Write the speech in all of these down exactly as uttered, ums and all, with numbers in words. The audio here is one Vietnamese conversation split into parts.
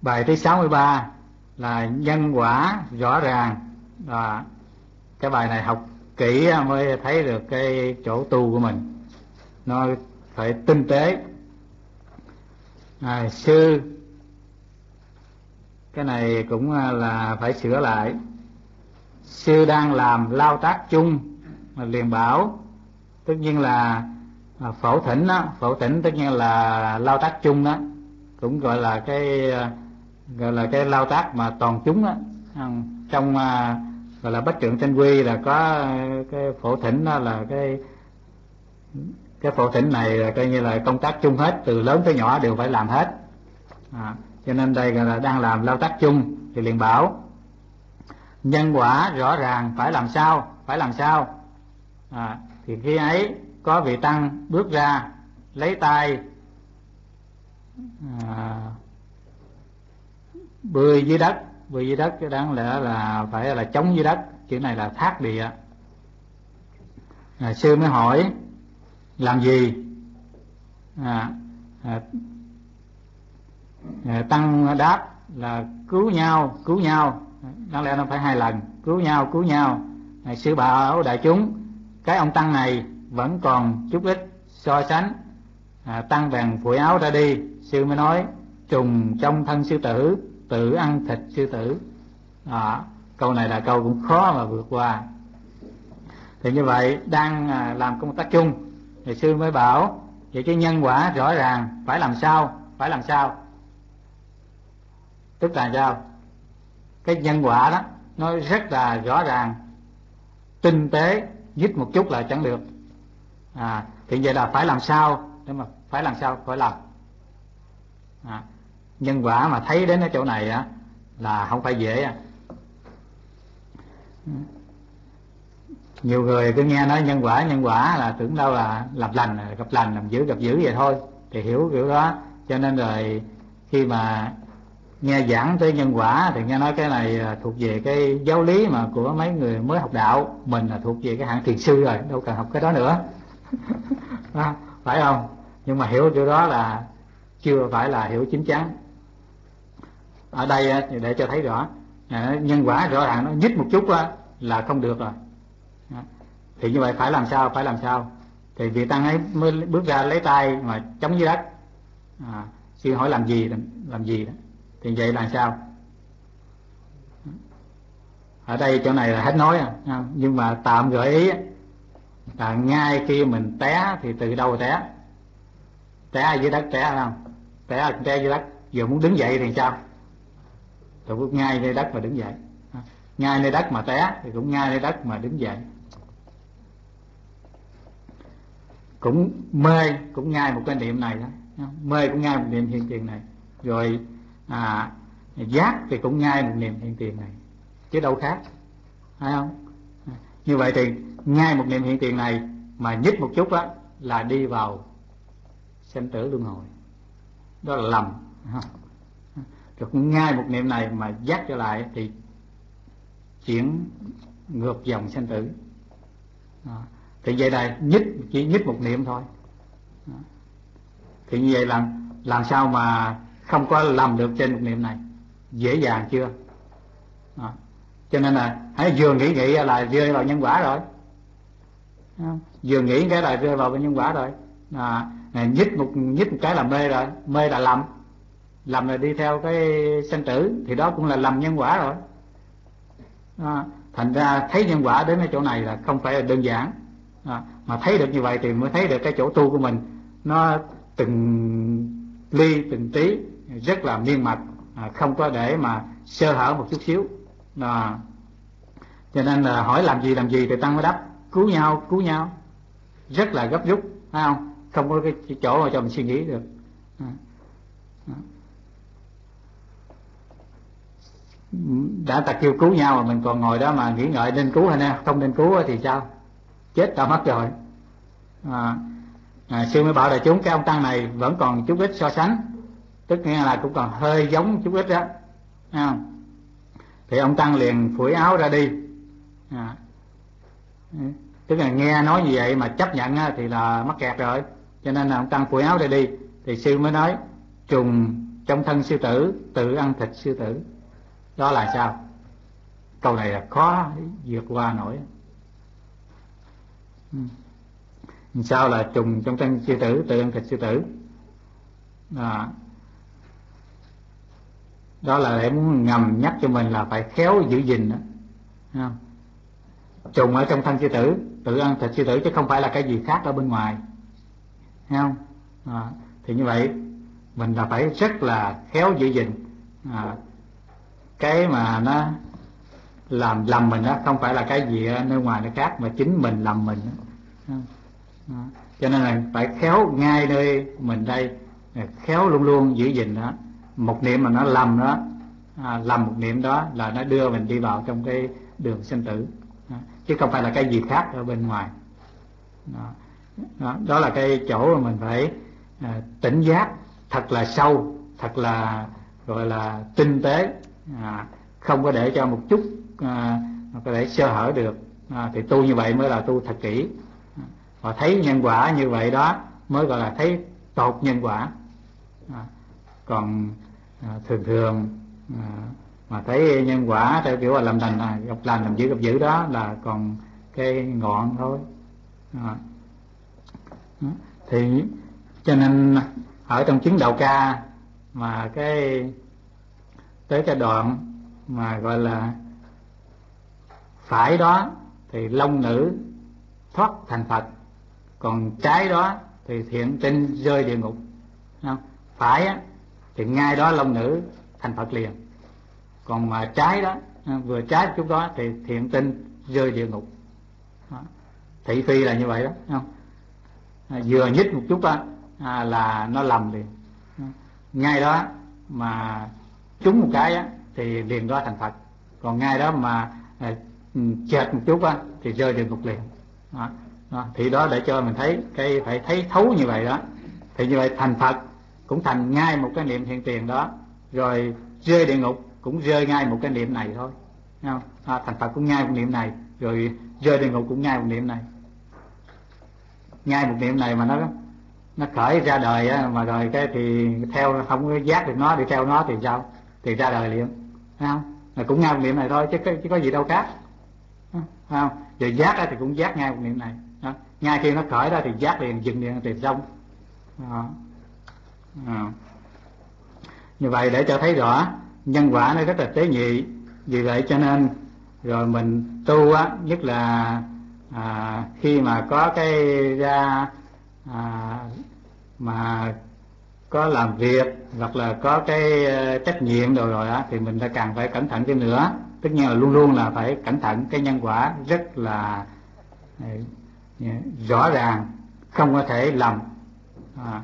Bài thứ sáu mươi ba là nhân quả rõ ràng. Và cái bài này học kỹ mới thấy được cái chỗ tu của mình, nó phải tinh tế. À, sư cái này cũng là phải sửa lại. Sư đang làm lao tác chung mà liền bảo, tất nhiên là phổ thỉnh đó, phổ thỉnh tất nhiên là lao tác chung đó, cũng gọi là cái gọi là cái lao tác mà toàn chúng đó. Trong gọi là Bách Trượng Tinh Quy là có cái phổ thỉnh, đó là cái cái phổ thỉnh này là coi như là công tác chung hết, từ lớn tới nhỏ đều phải làm hết. À, cho nên đây gọi là đang làm lao tác chung thì liền bảo nhân quả rõ ràng phải làm sao, phải làm sao. À, thì khi ấy có vị tăng bước ra lấy tay à, bươi dưới đất. Bươi dưới đất chứ đáng lẽ là phải là chống dưới đất, chữ này là thác địa. À, sư mới hỏi làm gì? À, à, à, tăng đáp là cứu nhau, cứu nhau. Đáng lẽ nó phải hai lần, cứu nhau, cứu nhau. À, sư bảo đại chúng, cái ông tăng này vẫn còn chút ít so sánh. À, tăng bèn phủi áo ra đi. Sư mới nói trùng trong thân sư tử, tự ăn thịt sư tử. À, câu này là câu cũng khó mà vượt qua. Thì như vậy đang làm công tác chung thì sư mới bảo vậy cái nhân quả rõ ràng phải làm sao, phải làm sao. Tức là sao? Cái nhân quả đó nó rất là rõ ràng, tinh tế, nhích một chút là chẳng được. À, thì vậy là phải làm sao, nhưng mà phải làm sao phải làm. À, nhân quả mà thấy đến cái chỗ này á là không phải dễ. À, nhiều người cứ nghe nói nhân quả, nhân quả là tưởng đâu là làm lành, gặp lành, làm dữ gặp dữ vậy thôi, thì hiểu kiểu đó. Cho nên rồi khi mà nghe giảng tới nhân quả thì nghe nói cái này thuộc về cái giáo lý mà của mấy người mới học đạo, mình là thuộc về cái hạng thiền sư rồi, đâu cần học cái đó nữa. À, phải không? Nhưng mà hiểu kiểu đó là chưa phải là hiểu chính chắn. Ở đây để cho thấy rõ nhân quả rõ ràng, nó nhích một chút là không được rồi. Thì như vậy phải làm sao, phải làm sao. Thì vị tăng ấy mới bước ra lấy tay mà chống dưới đất. À, sư hỏi làm gì, làm gì đó. Thì vậy là sao? Ở đây chỗ này là hết nói à. Nhưng mà tạm gợi ý là ngay khi mình té thì từ đâu té? Té dưới đất, té không? Té té dưới đất, vừa muốn đứng dậy thì sao? Rồi bước ngay nơi đất mà đứng dậy. Ngay nơi đất mà té thì cũng ngay nơi đất mà đứng dậy. Cũng mê cũng ngay một cái niệm này đó, mê cũng ngay một niệm hiện tiền này. Rồi à, giác thì cũng ngay một niệm hiện tiền này, chứ đâu khác, phải không? Như vậy thì ngay một niệm hiện tiền này mà nhích một chút á là đi vào sanh tử luân hồi, đó là lầm. Rồi cũng ngay một niệm này mà giác trở lại thì chuyển ngược dòng sanh tử. À, thì vậy là nhích, chỉ nhích một niệm thôi. À, thì như vậy là làm sao mà không có làm được trên một niệm này? Dễ dàng chưa? À, cho nên là hãy vừa nghĩ nghĩ là rơi vào nhân quả rồi. À, vừa nghĩ cái là rơi vào cái nhân quả rồi. À, nhích một nhích một cái là mê rồi, mê là lầm, lầm là đi theo cái sanh tử, thì đó cũng là lầm nhân quả rồi. À, thành ra thấy nhân quả đến cái chỗ này là không phải là đơn giản. À, mà thấy được như vậy thì mới thấy được cái chỗ tu của mình nó từng ly từng tí rất là miên mật, à, không có để mà sơ hở một chút xíu. À, cho nên là hỏi làm gì làm gì thì tăng mới đáp cứu nhau, cứu nhau, rất là gấp rút, phải không? Không có cái chỗ mà cho mình suy nghĩ được. À, à. Đã ta kêu cứu nhau mà mình còn ngồi đó mà nghĩ ngợi nên cứu hay không nên cứu thì sao? Chết đã mất rồi. À, à, sư mới bảo đại chúng cái ông tăng này vẫn còn chút ít so sánh, tức nghĩa là cũng còn hơi giống chút ít đó. À, thì ông tăng liền phủi áo ra đi. À, tức là nghe nói như vậy mà chấp nhận thì là mắc kẹt rồi, cho nên là ông tăng phủi áo ra đi. Thì sư mới nói trùng trong thân sư tử tự ăn thịt sư tử. Đó là sao? Câu này là khó vượt qua nổi. Sao là trùng trong thân sư tử tự ăn thịt sư tử? À, đó là để muốn ngầm nhắc cho mình là phải khéo giữ gìn đó. Không? Trùng ở trong thân sư tử tự ăn thịt sư tử, chứ không phải là cái gì khác ở bên ngoài. Thấy không? À, thì như vậy mình là phải rất là khéo giữ gìn. À, cái mà nó làm lầm mình đó không phải là cái gì ở nơi ngoài nó khác, mà chính mình làm mình đó. À, cho nên là phải khéo ngay nơi mình đây, khéo luôn luôn giữ gìn đó. Một niệm mà nó lầm đó, à, lầm một niệm đó là nó đưa mình đi vào trong cái đường sinh tử, à, chứ không phải là cái gì khác ở bên ngoài. Đó, đó, đó là cái chỗ mà mình phải à, tỉnh giác thật là sâu, thật là gọi là tinh tế, à, không có để cho một chút à, có thể sơ hở được. À, thì tu như vậy mới là tu thật kỹ, và thấy nhân quả như vậy đó mới gọi là thấy tột nhân quả. À, còn à, thường thường à, mà thấy nhân quả theo kiểu là làm lành, à, gặp lành làm dữ gặp dữ, đó là còn cái ngọn thôi. À, thì cho nên ở trong chứng đạo ca mà cái tới cái đoạn mà gọi là phải đó thì long nữ thoát thành Phật, còn trái đó thì thiện tinh rơi địa ngục. Không? Phải á, thì ngay đó long nữ thành Phật liền, còn mà trái đó, vừa trái chút đó thì thiện tinh rơi địa ngục. Đó. Thị phi là như vậy đó, không? À, vừa nhích một chút đó, à, là nó lầm liền. Ngay đó mà trúng một cái á, thì liền đó thành Phật, còn ngay đó mà à, chệch một chút á, thì rơi địa ngục liền. Đó. Đó. Thì đó để cho mình thấy cái phải thấy thấu như vậy đó. Thì như vậy thành Phật cũng thành ngay một cái niệm hiện tiền đó, rồi rơi địa ngục cũng rơi ngay một cái niệm này thôi. Không? À, thành Phật cũng ngay một niệm này, rồi rơi địa ngục cũng ngay một niệm này. Ngay một niệm này mà nó nó khởi ra đời á, mà rồi cái thì theo không có giác được nó, đi theo nó thì sao? Thì ra đời liền. Thấy không? Là cũng ngay một niệm này thôi, chứ có, chứ có gì đâu khác. Thấy không? Rồi giác á, thì cũng giác ngay một niệm này. Đó. Ngay khi nó khởi ra thì giác liền, dừng liền, thì xong. Đó. Đó. Như vậy để cho thấy rõ nhân quả nó rất là tế nhị. Vì vậy cho nên rồi mình tu á, nhất là à, khi mà có cái ra à, mà có làm việc hoặc là có cái uh, trách nhiệm rồi rồi á, thì mình ta càng phải cẩn thận thêm nữa. Tất nhiên là luôn luôn là phải cẩn thận cái nhân quả rất là uh, rõ ràng, không có thể lầm. À,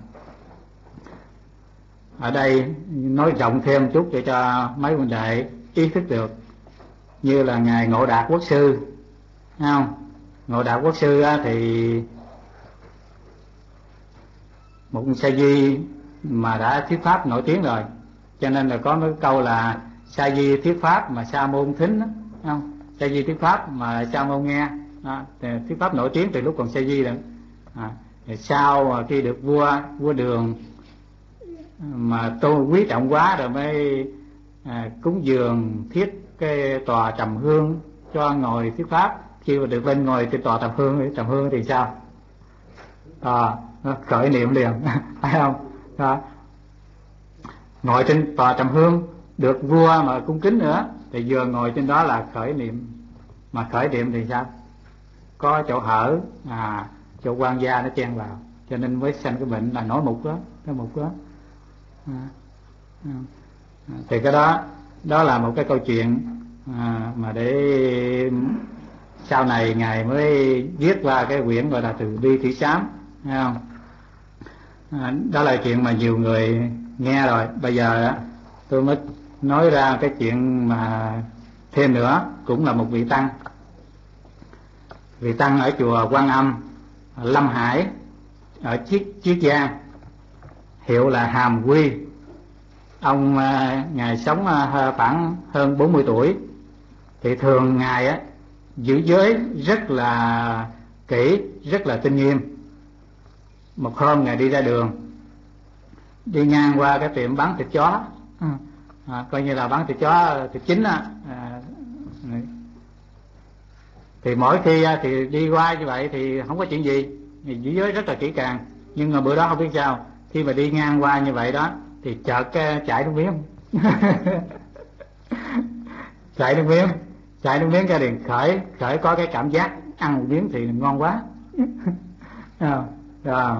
ở đây nói rộng thêm một chút để cho mấy huynh đệ ý thức được. Như là ngài Ngộ Đạt Quốc sư, thấy không? Ngộ Đạt Quốc sư á, thì một sa di mà đã thuyết pháp nổi tiếng rồi, cho nên là có cái câu là sa di thuyết pháp mà sa môn thính đó, không? Sa di thuyết pháp mà sa môn nghe. Đó, thuyết pháp nổi tiếng từ lúc còn sa di rồi. À, sau khi được vua vua Đường mà tôi quý trọng quá rồi mới à, cúng dường thiết cái tòa trầm hương cho ngồi thuyết pháp. Khi mà được lên ngồi trên tòa trầm hương trầm hương thì sao? À, nó khởi niệm liền. Phải không? Đó. Ngồi trên tòa trầm hương được vua mà cung kính nữa, thì vừa ngồi trên đó là khởi niệm. Mà khởi niệm thì sao? Có chỗ hở, à, chỗ quan gia nó chen vào, cho nên mới sanh cái bệnh là nổi mục đó, cái mục đó. À, à, thì cái đó đó là một cái câu chuyện à, mà để sau này ngài mới viết qua cái quyển gọi là Từ Bi Thủy Sám, thấy không? À, đó là chuyện mà nhiều người nghe rồi. Bây giờ tôi mới nói ra cái chuyện mà thêm nữa, cũng là một vị tăng. Vị tăng ở chùa Quan Âm, Lâm Hải, ở Chiết Chiết Giang, hiệu là Hàm Quy. Ông ngài sống khoảng hơn bốn mươi tuổi. Thì thường ngài á giữ giới rất là kỹ, rất là tinh nghiêm. Một hôm ngài đi ra đường đi ngang qua cái tiệm bán thịt chó, à, coi như là bán thịt chó thịt chín á, à, thì mỗi khi thì đi qua như vậy thì không có chuyện gì, giữ giới rất là kỹ càng. Nhưng mà bữa đó không biết sao, khi mà đi ngang qua như vậy đó thì chợt cái chảy nước miếng chảy nước miếng chảy nước miếng cái liền khởi khởi có cái cảm giác ăn một miếng thì ngon quá. à, à,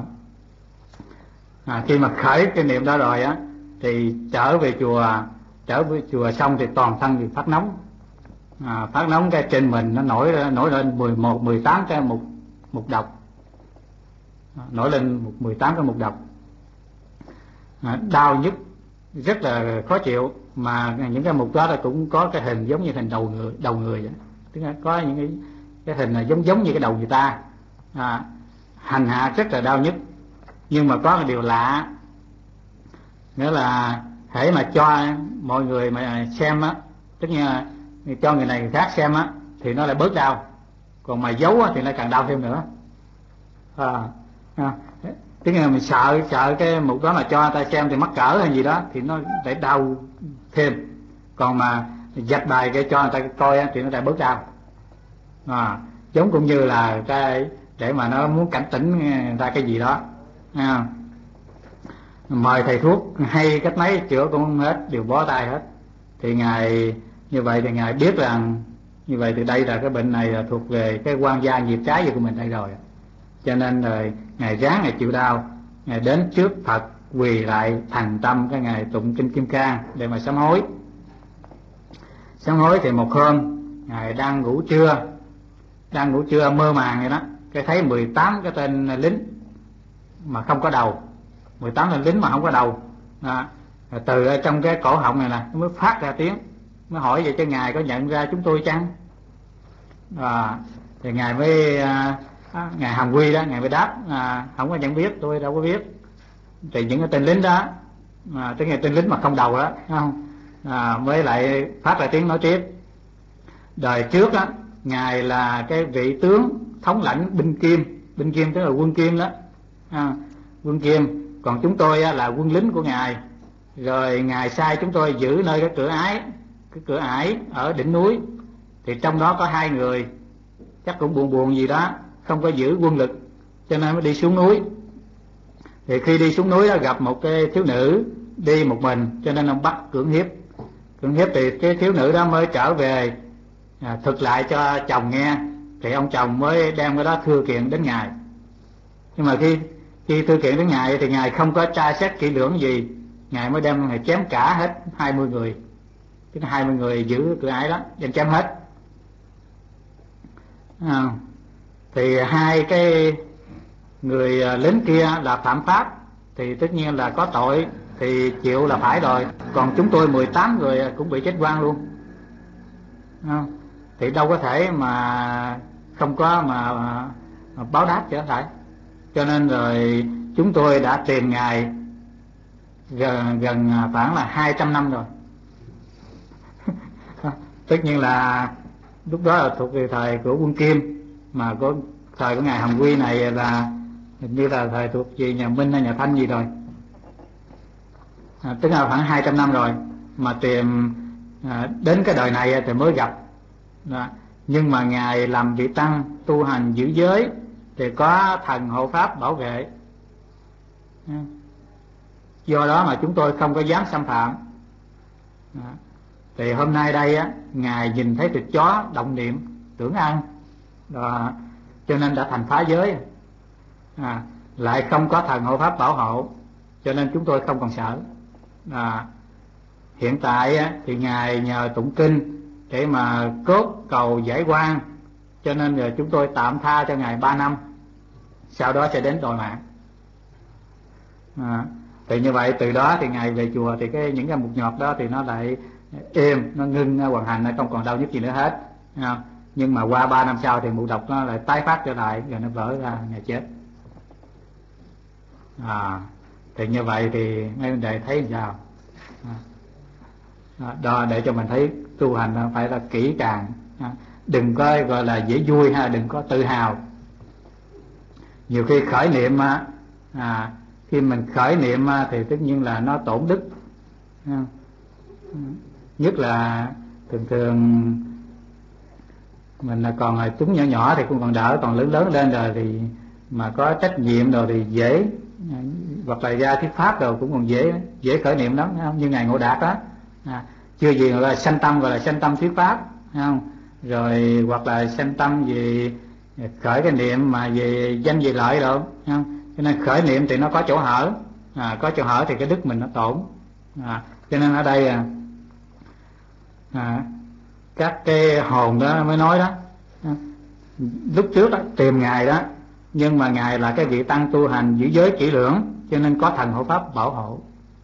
à, khi mà khởi cái niệm đó rồi á thì trở về chùa trở về chùa xong thì toàn thân thì phát nóng, à, phát nóng cái trên mình nó nổi nổi lên mười một mười tám cái mục mục độc, à, nổi lên một mười tám cái mục độc, à, đau nhức rất là khó chịu. Mà những cái mục đó là cũng có cái hình giống như hình đầu người đầu người vậy. Tức là có những cái cái hình là giống giống như cái đầu người ta, à, hành hạ rất là đau nhức. Nhưng mà có một điều lạ, nghĩa là hễ mà cho mọi người mà xem á, tức là cho người này người khác xem á thì nó lại bớt đau, còn mà giấu á thì nó càng đau thêm nữa. À, à, tức là mình sợ sợ cái mục đó mà cho người ta xem thì mắc cỡ hay gì đó thì nó lại đau thêm, còn mà dạch bài cái cho người ta coi á thì nó lại bớt đau. À, giống cũng như là cái để mà nó muốn cảnh tỉnh ra cái gì đó. À, mời thầy thuốc hay cách mấy chữa cũng không hết, đều bó tay hết. Thì ngài như vậy thì ngài biết rằng như vậy thì đây là cái bệnh này là thuộc về cái quan gia nghiệp trái gì của mình đây rồi, cho nên rồi ngài ráng ngài chịu đau, ngài đến trước Phật quỳ lại thành tâm cái ngài tụng kinh Kim Cang để mà sám hối. Sám hối thì một hôm ngài đang ngủ trưa đang ngủ trưa mơ màng vậy đó, cái thấy mười tám cái tên lính mà không có đầu, mười tám tên lính mà không có đầu, à, từ trong cái cổ họng này nè nó mới phát ra tiếng, mới hỏi vậy cho ngài có nhận ra chúng tôi chăng? À, thì ngài mới à, ngài Hàm Quy đó, ngài mới đáp à, không có nhận biết, tôi đâu có biết. Thì những cái tên lính đó, à, tức là tên lính mà không đầu đó, không? À, mới lại phát ra tiếng nói tiếp. Đời trước á, ngài là cái vị tướng thống lãnh binh Kim, binh Kim tức là quân Kim đó, à, quân Kim. Còn chúng tôi á, là quân lính của ngài. Rồi ngài sai chúng tôi giữ nơi cái cửa ái, cái cửa ải ở đỉnh núi. Thì trong đó có hai người chắc cũng buồn buồn gì đó, không có giữ quân lực, cho nên mới đi xuống núi. Thì khi đi xuống núi đó gặp một cái thiếu nữ đi một mình, cho nên ông bắt cưỡng hiếp. Cưỡng hiếp thì cái thiếu nữ đó mới trở về à, thực lại cho chồng nghe. Thì ông chồng mới đem cái đó thưa kiện đến ngài. Nhưng mà khi khi thưa kiện đến ngài thì ngài không có tra xét kỹ lưỡng gì, ngài mới đem ngài chém cả hết hai mươi người, tức là hai mươi người giữ cửa ải đó, đem chém hết. À, thì hai cái người lính kia là phạm pháp thì tất nhiên là có tội thì chịu là phải rồi. Còn chúng tôi mười tám người cũng bị chết oan luôn, à, thì đâu có thể mà không có mà, mà, mà báo đáp trở lại. Cho nên rồi chúng tôi đã tìm ngài gần, gần khoảng là hai trăm năm rồi. Tất nhiên là lúc đó là thuộc về thời của quân Kim, mà có thời của ngài Hàm Quy này là hình như là thời thuộc về nhà Minh hay nhà Thanh gì rồi, à, tức là khoảng hai trăm năm rồi mà tìm à, đến cái đời này thì mới gặp đó. Nhưng mà ngài làm vị tăng tu hành giữ giới thì có thần hộ pháp bảo vệ, do đó mà chúng tôi không có dám xâm phạm. Đó. Thì hôm nay đây á, ngài nhìn thấy thịt chó động niệm tưởng ăn đó, cho nên đã thành phá giới, à, lại không có thần hộ pháp bảo hộ, cho nên chúng tôi không còn sợ. À, hiện tại á, thì ngài nhờ tụng kinh để mà cốt cầu giải oan, cho nên giờ chúng tôi tạm tha cho ngài ba năm, sau đó sẽ đến đòi mạng. À, thì như vậy từ đó thì ngài về chùa thì cái những cái mục nhọt đó thì nó lại êm, nó ngưng hoàn hành, nó không còn đau nhức gì nữa hết. À, nhưng mà qua ba năm sau thì mụ độc nó lại tái phát trở lại, rồi nó vỡ ra, ngài chết. À, thì như vậy thì mấy vấn đề thấy sao? À, đó để cho mình thấy tu hành phải là kỹ càng, à, đừng có gọi là dễ vui ha, đừng có tự hào. Nhiều khi khởi niệm á, à, khi mình khởi niệm thì tất nhiên là nó tổn đức. Nhất là thường thường mình là còn là chúng nhỏ nhỏ thì cũng còn đỡ, còn lớn lớn lên rồi thì mà có trách nhiệm rồi thì dễ, hoặc là ra thuyết pháp rồi cũng còn dễ dễ khởi niệm lắm, không? Như ngài Ngộ Đạt đó, à, chưa gì gọi là sanh tâm, gọi là sanh tâm thuyết pháp, không? Rồi hoặc là sanh tâm về khởi cái niệm mà về danh về lợi rồi, không? Cho nên khởi niệm thì nó có chỗ hở, à, có chỗ hở thì cái đức mình nó tổn, à, cho nên ở đây à, à, các cái hồn đó mới nói đó, lúc trước đó, tìm ngài đó, nhưng mà ngài là cái vị tăng tu hành giữ giới kỹ lưỡng, cho nên có thần hộ pháp bảo hộ.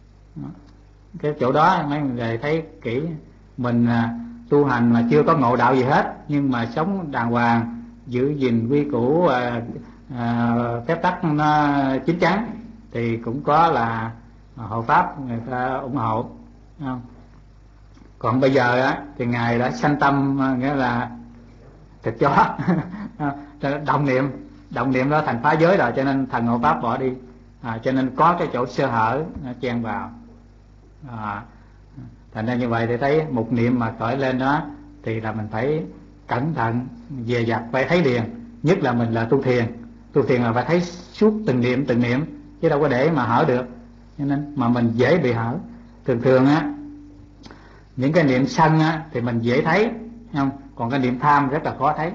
Cái chỗ đó mấy người thấy kỹ, mình à, tu hành mà chưa có ngộ đạo gì hết, nhưng mà sống đàng hoàng, giữ gìn quy củ à, à, phép tắc nó chín chắn thì cũng có là hộ pháp người ta ủng hộ, không? Còn bây giờ á thì ngài đã sanh tâm, nghĩa là thịt chó động niệm động niệm đó thành phá giới rồi, cho nên thần hộ pháp bỏ đi, à, cho nên có cái chỗ sơ hở chen vào, à, thành ra như vậy thì thấy một niệm mà khởi lên đó thì là mình phải cẩn thận dè dặt, phải thấy liền. Nhất là mình là tu thiền, tu thiền là phải thấy suốt từng niệm từng niệm, chứ đâu có để mà hở được, cho nên mà mình dễ bị hở. Thường thường á những cái niệm sân á thì mình dễ thấy, không? Còn cái niệm tham rất là khó thấy,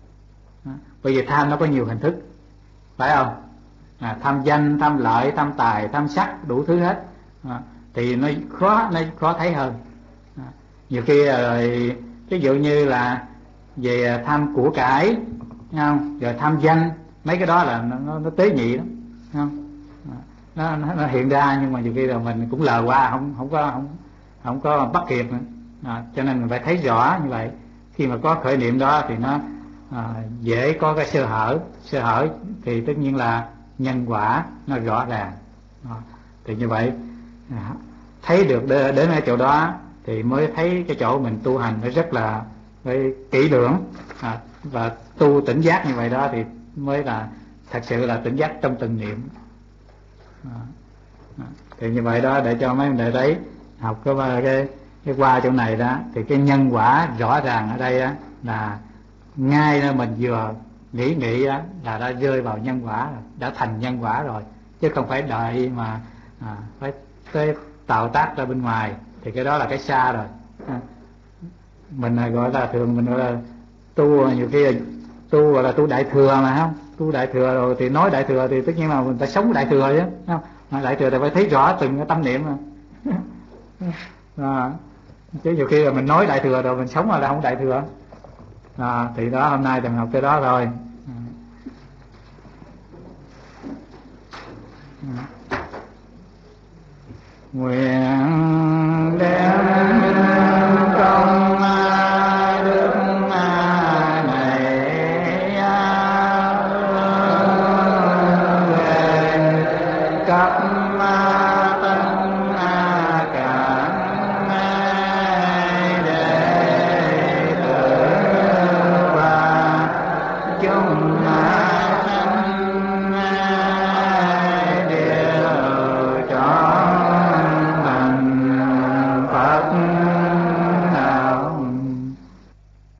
bởi vì tham nó có nhiều hình thức, phải không? À, tham danh, tham lợi, tham tài, tham sắc, đủ thứ hết, à, thì nó khó nó khó thấy hơn. À, nhiều khi rồi ví dụ như là về tham của cải, không? Rồi tham danh, mấy cái đó là nó, nó, nó tế nhị lắm, không? À, nó, nó, nó hiện ra, nhưng mà nhiều khi là mình cũng lờ qua, không không có không không có bắt kịp nữa. À, cho nên mình phải thấy rõ như vậy. Khi mà có khởi niệm đó thì nó à, dễ có cái sơ hở, sơ hở thì tất nhiên là nhân quả nó rõ ràng. À, thì như vậy à, thấy được đến, đến cái chỗ đó thì mới thấy cái chỗ mình tu hành nó rất là phải kỹ lưỡng, à, và tu tỉnh giác như vậy đó thì mới là thật sự là tỉnh giác trong từng niệm. À, à, thì như vậy đó, để cho mấy người thấy học cái cái cái qua chỗ này đó thì cái nhân quả rõ ràng ở đây đó, là ngay là mình vừa nghĩ nghĩ đó, là đã rơi vào nhân quả rồi, đã thành nhân quả rồi, chứ không phải đợi mà à, phải tới tạo tác ra bên ngoài, thì cái đó là cái xa rồi. À, mình gọi là thường mình gọi là tu, nhiều khi là tu gọi là tu đại thừa mà, không? Tu đại thừa rồi thì nói đại thừa thì tất nhiên là mình phải sống đại thừa chứ, không? Mà đại thừa thì phải thấy rõ từng cái tâm niệm mà. À, chứ nhiều khi là mình nói đại thừa rồi mình sống là không đại thừa. À, thì đó, hôm nay mình học cái đó rồi. Nguyện